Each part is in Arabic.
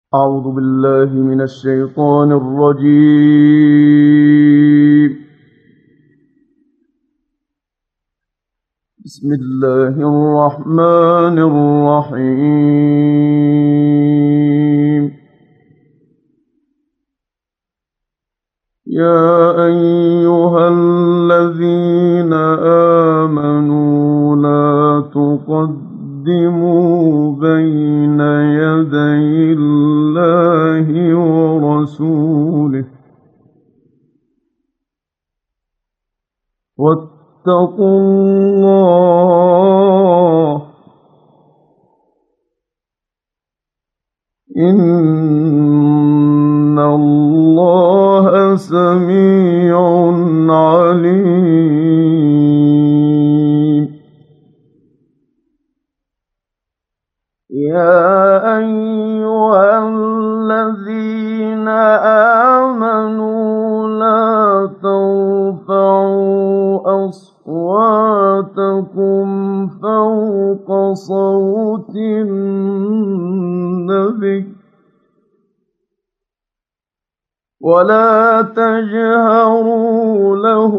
أعوذ بالله من الشيطان الرجيم. بسم الله الرحمن الرحيم. يا أيها الذين آمنوا لا تقدموا بين يدي الله ورسوله واتقوا الله إن الله سميع عليم. يا أيها الذين آمنوا لا ترفعوا أصواتكم فوق صوت النبي ولا تجهروا له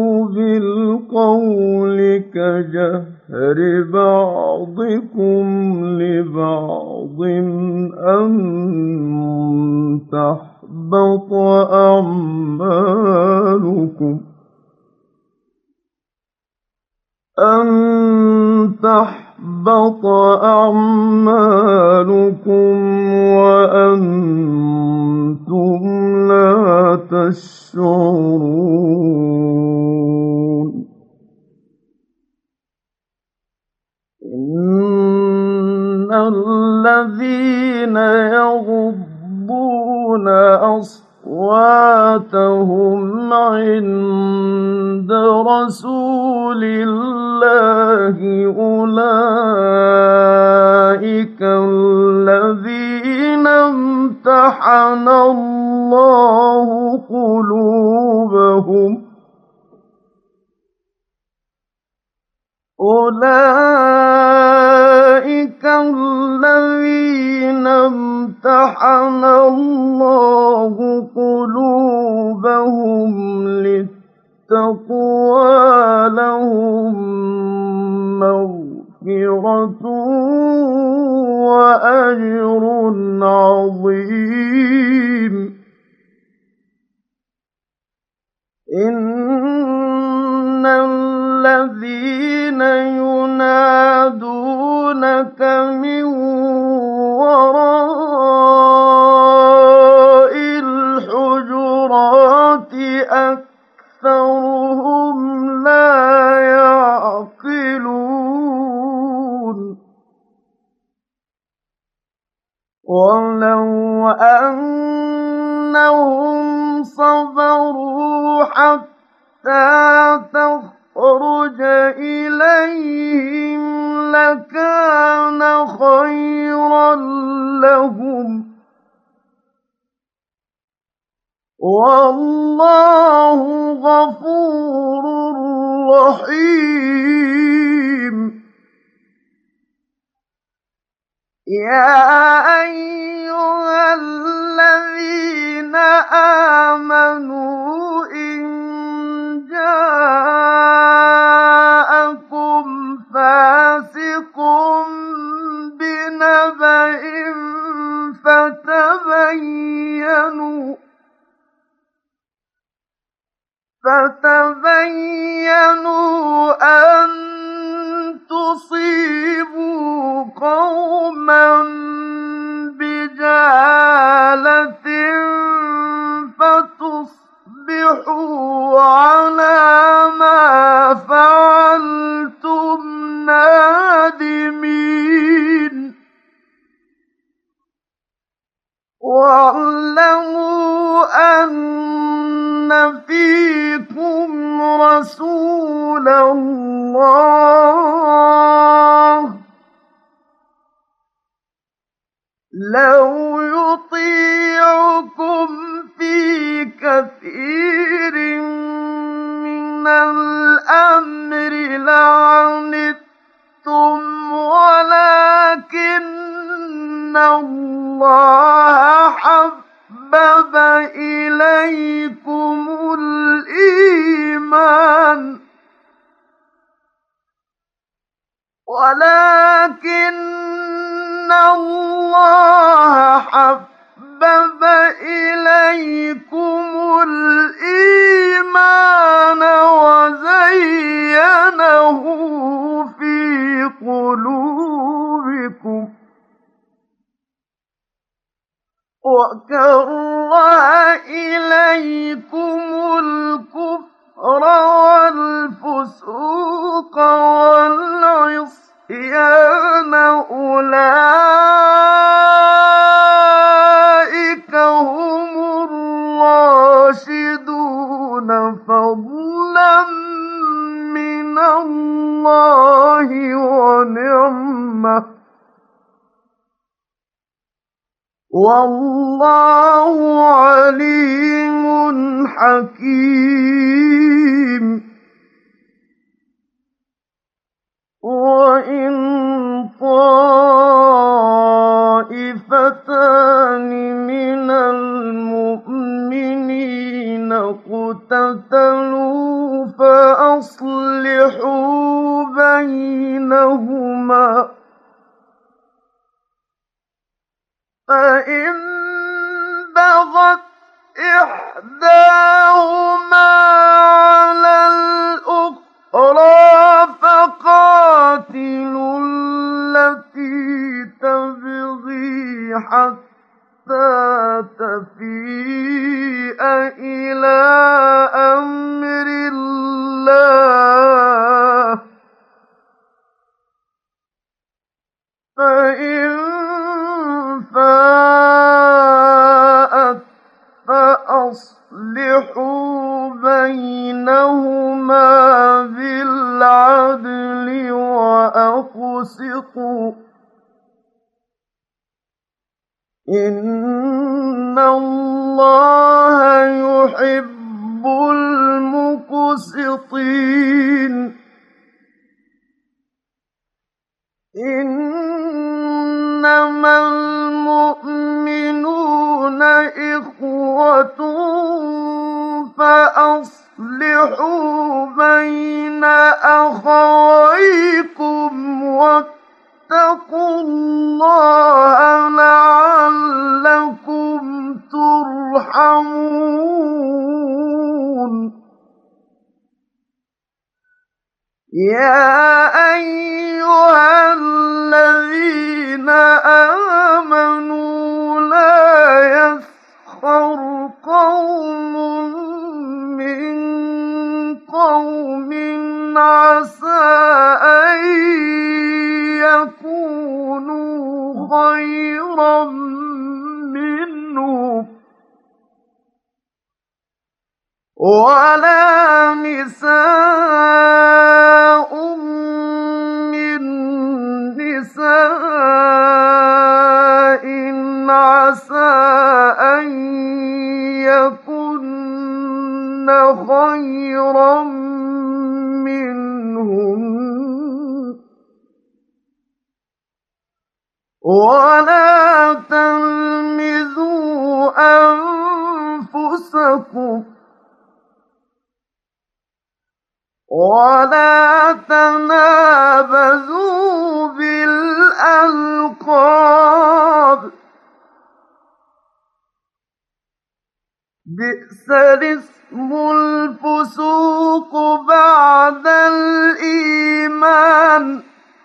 بالقول كجهر بعضكم لبعض أن تحبط أعمالكم وأنتم لا تشعرون. إن الذين يغضون أصواتهم عند رسول الله أولئك الذين امتحن الله قلوبهم للتقوى لهم مغفرة وأجر عظيم. إن الذين ينادونك من وراء الحجرات أكثرهم لا يعقلون. ولو أنهم صبروا حتى تخرج إليهم لكان خيرا لهم والله غفور رحيم. يا أيها الذين آمنوا إن جاءكم فاسق بنبأ فتبينوا أن تصيبوا قوما بجهالة فتصبحوا على ما فعلتم نادمين. واعلموا أن فيكم رسول الله لو يطيعكم في كثير من الأمر لعنتم ولكن الله اللَّهَ حَبَّبَ إِلَيْكُمُ الْإِيمَانَ وَلَٰكِنَّ اللَّهَ حَبَّبَ إِلَيْكُمُ الْإِيمَانَ وَزَيَّنَهُ فِي قُلُوبِكُمْ وَكَرَّهَ إِلَيْكُمُ الْكُفْرَ وَالْفُسُوقَ وَالْعِصْيَانَ أُولَٰئِكَ هُمُ الرَّاشِدُونَ فَضْلًا مِّنَ اللَّهِ وَنِعْمَةً ۚ وَاللَّهُ عَلِيمٌ حَكِيمٌ وَإِن طَائِفَتَانِ مِنَ الْمُؤْمِنِينَ اقْتَتَلُوا فَأَصْلِحُوا بَيْنَهُمَا ۖ فَإِن بَغَتْ إِحْدَاهُمَا عَلَى الْأُخْرَىٰ فَقَاتِلُوا الَّتِي تَبْغِي حَتَّىٰ تَفِيءَ إِلَىٰ أَمْرِ اللَّهِ ۚ فَإِن فَاءَتْ فَأَصْلِحُوا بَيْنَهُمَا بِالْعَدْلِ وَأَقْسِطُوا ۖ إِنَّ اللَّهَ يُحِبُّ الْمُقْسِطِينَ إِنَّمَا الْمُؤْمِنُونَ إِخْوَةٌ فَأَصْلِحُوا بَيْنَ أَخَوَيْكُمْ وَاتَّقُوا اللَّهَ لَعَلَّكُمْ تُرْحَمُونَ يَا أَيُّهَا الَّذِينَ آمَنُوا لَا يَسْخَرْ قَوْمٌ مِّن قَوْمٍ عَسَىٰ أَن يَكُونُوا خَيْرًا مِّنْهُمْ ۖ وَلَا نِسَاءٌ مِّن نِّسَاءٍ عَسَىٰ أَن يَكُنَّ خَيْرًا مِّنْهُنَّ ۖ وَلَا تَلْمِزُوا أَنفُسَكُمْ وَلَا تَنَابَزُوا بِالْأَلْقَابِ ۖ بِئْسَ الِاسْمُ الْفُسُوقُ بَعْدَ الْإِيمَانِ ۚ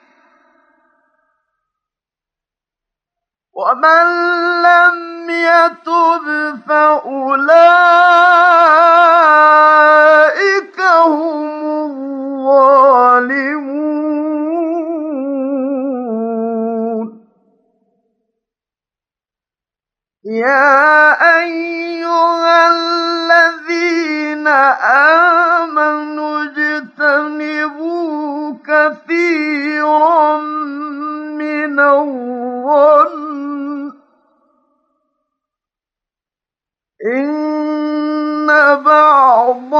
وَمَن لَّمْ يَتُبْ فَأُولَٰئِكَ هُمُ الظَّالِمُونَ يَا أَيُّهَا الَّذِينَ آمَنُوا اجْتَنِبُوا كَثِيرًا مِّنَ الظَّنِّ إِنَّ بَعْضَ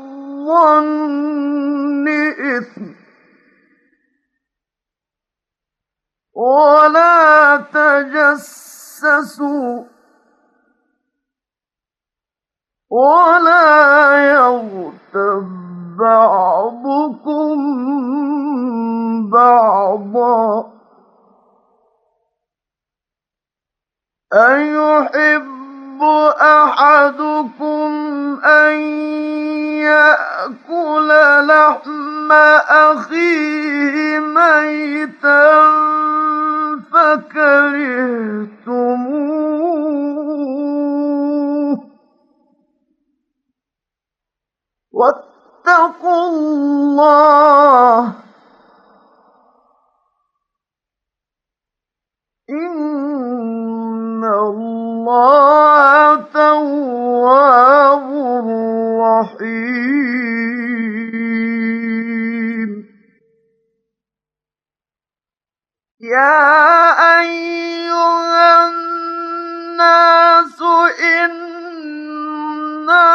الظَّنِّ إِثْمٌ ۖ وَلَا تَجَسَّسُوا تجسسوا ولا يغتب بعضكم بعضا أيحب أحدكم أن يأكل لحم أخيه ميتا فكرهتموه واتقوا الله إن الله تواب رحيم يا أيها الناس إنا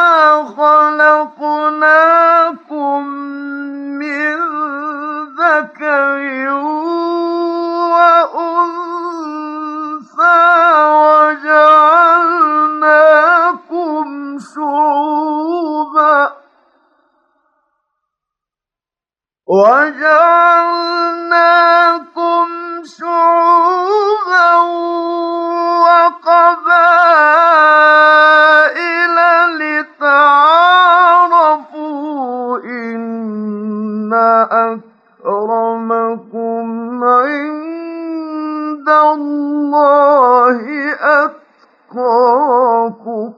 خلقناكم من ذكر وأنثى وجعلناكم شعوبا وقبائل لتعارفوا إن أكرمكم عند الله أتقاكم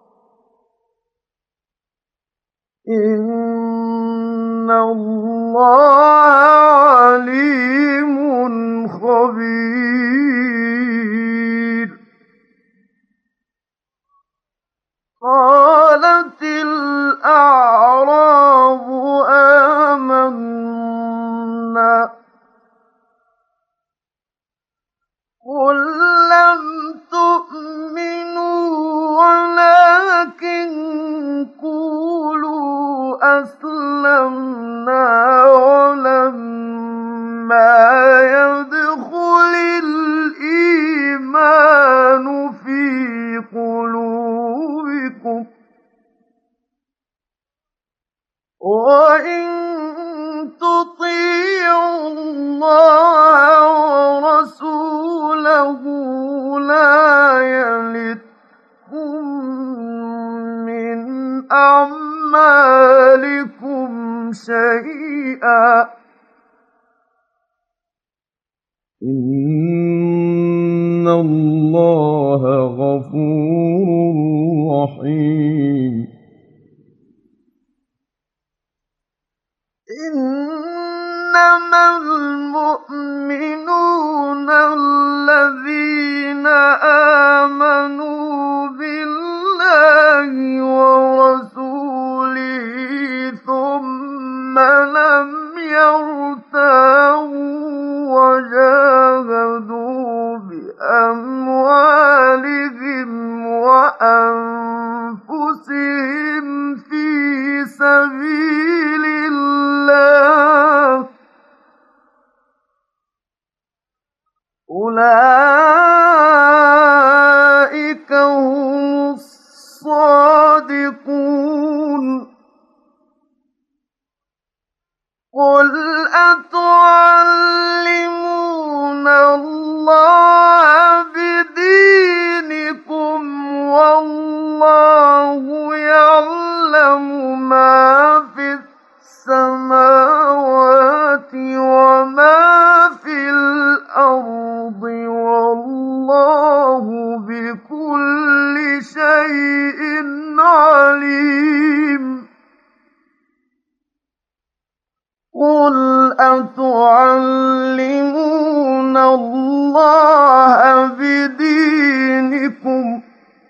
إن الله عليم خبير قالت الأعراب آمنا قل لم تؤمنوا ولكن قولوا أسلمنا ولما يدخل الإيمان في قلوبكم وإن تطيعوا الله ورسوله لا يلتكم من أعمالكم شيئا إن الله غفور رحيم إنما المؤمنون الذين آمنوا بالله ورسوله ثم لم يرتابوا وجاهدوا بأموالهم وأنفسهم في سبيل الله أولئك هم الصادقون قل أتعلمون الله بدينكم والله يعلم ما في السماوات وما في الأرض والله بكل شيء عليم قل أتعلمون الله بدينكم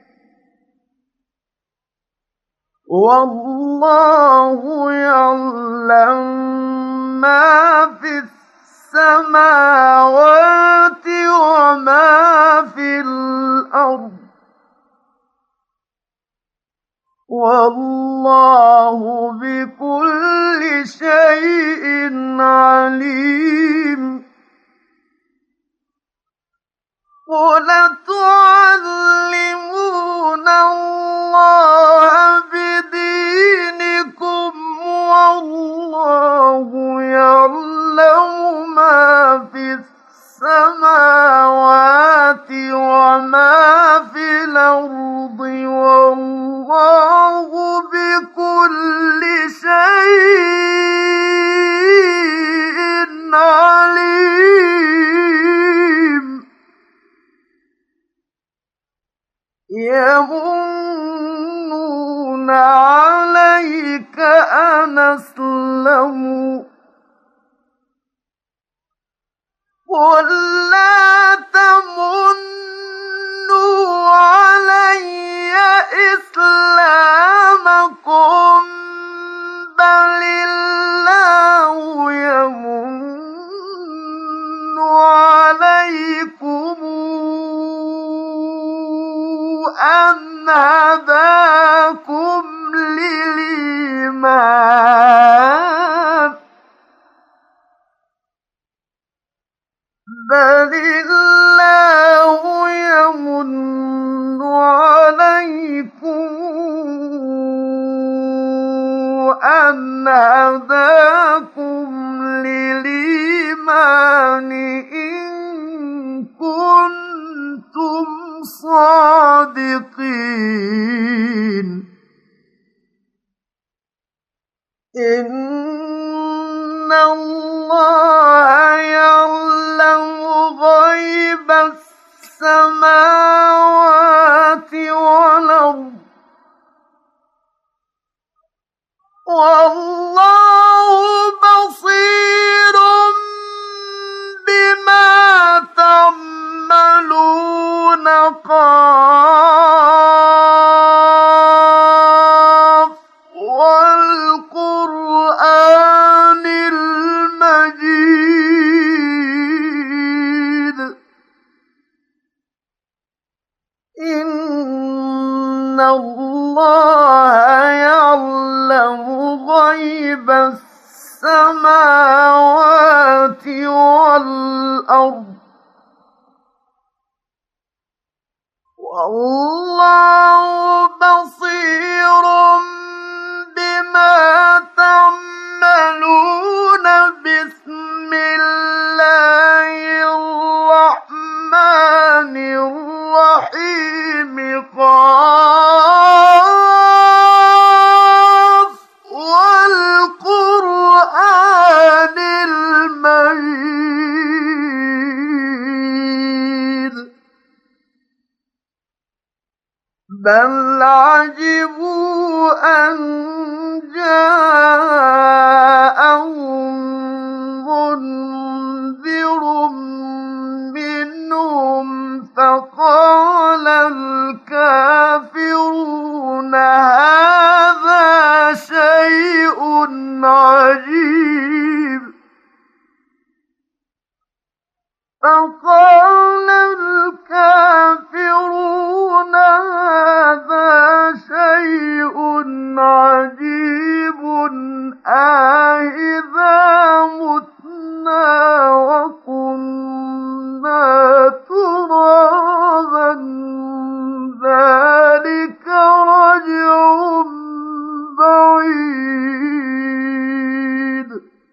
والله يعلم ما في السماوات وما في الأرض والله بكل شيء عليم قُلْ أَتُعَلِّمُونَ اللَّهَ بِدِينِكُمْ وَاللَّهُ يَعْلَمُ مَا فِي السَّمَاوَاتِ وَمَا فِي الْأَرْضِ وَاللَّهُ بِكُلِّ شَيْءٍ عَلِيمٌ يَمُنُّونَ عَلَيْكَ أَنْ أَسْلَمُوا ۖ قُل لَّا تَمُنُّوا عَلَيَّ إِسْلَامَكُم بَلِ اللَّهُ يَمُنُّ عَلَيْكُمْ أَنْ هَدَاكُمْ لِلْإِيمَانِ ۚ بَلِ اللَّهُ يَمُنُّ عَلَيْكُمْ أَنْ هَدَاكُمْ لِلْإِيمَانِ إِن كُنتُمْ صَادِقِينَ إِنَّ اللَّهَ يَعْلَمُ غَيْبَ السَّمَاوَاتِ وَالْأَرْضِ ۚ وَاللَّهُ بَصِيرٌ بِمَا تَعْمَلُونَ قَافٌ وَالْقُرْآنِ الْمَجِيدِ إِنَّ اللَّهَ يَعْلَمُ غَيْبَ السَّمَاوَاتِ وَالْأَرْضِ ۚ وَاللَّهُ بَصِيرٌ بِمَا تَعْمَلُونَ بِسْمِ اللَّهِ الرَّحْمَٰنِ الرَّحِيمِ قاف وَالْقُرْآنِ الْمَجِيدِ بَلْ عَجِبُوا أَن جَاءَهُم مُّنذِرٌ مِّنْهُمْ فَقَالَ الْكَافِرُونَ هَٰذَا شَيْءٌ عَجِيبٌ فَقَالَ الْكَافِرُونَ هَٰذَا شَيْءٌ عَجِيبٌ أَإِذَا مُتْنَا وَكُنَّا تُرَابًا ذَٰلِكَ رَجْعٌ بَعِيدٌ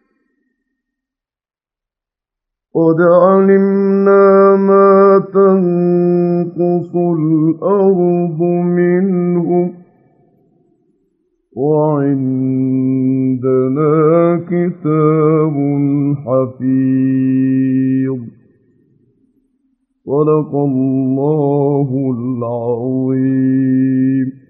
قَدْ عَلِمْنَا مَا تَنقُصُ الْأَرْضُ مِنْهُمْ ۖ وَعِندَنَا كِتَابٌ حَفِيظٌ صدق الله العظيم.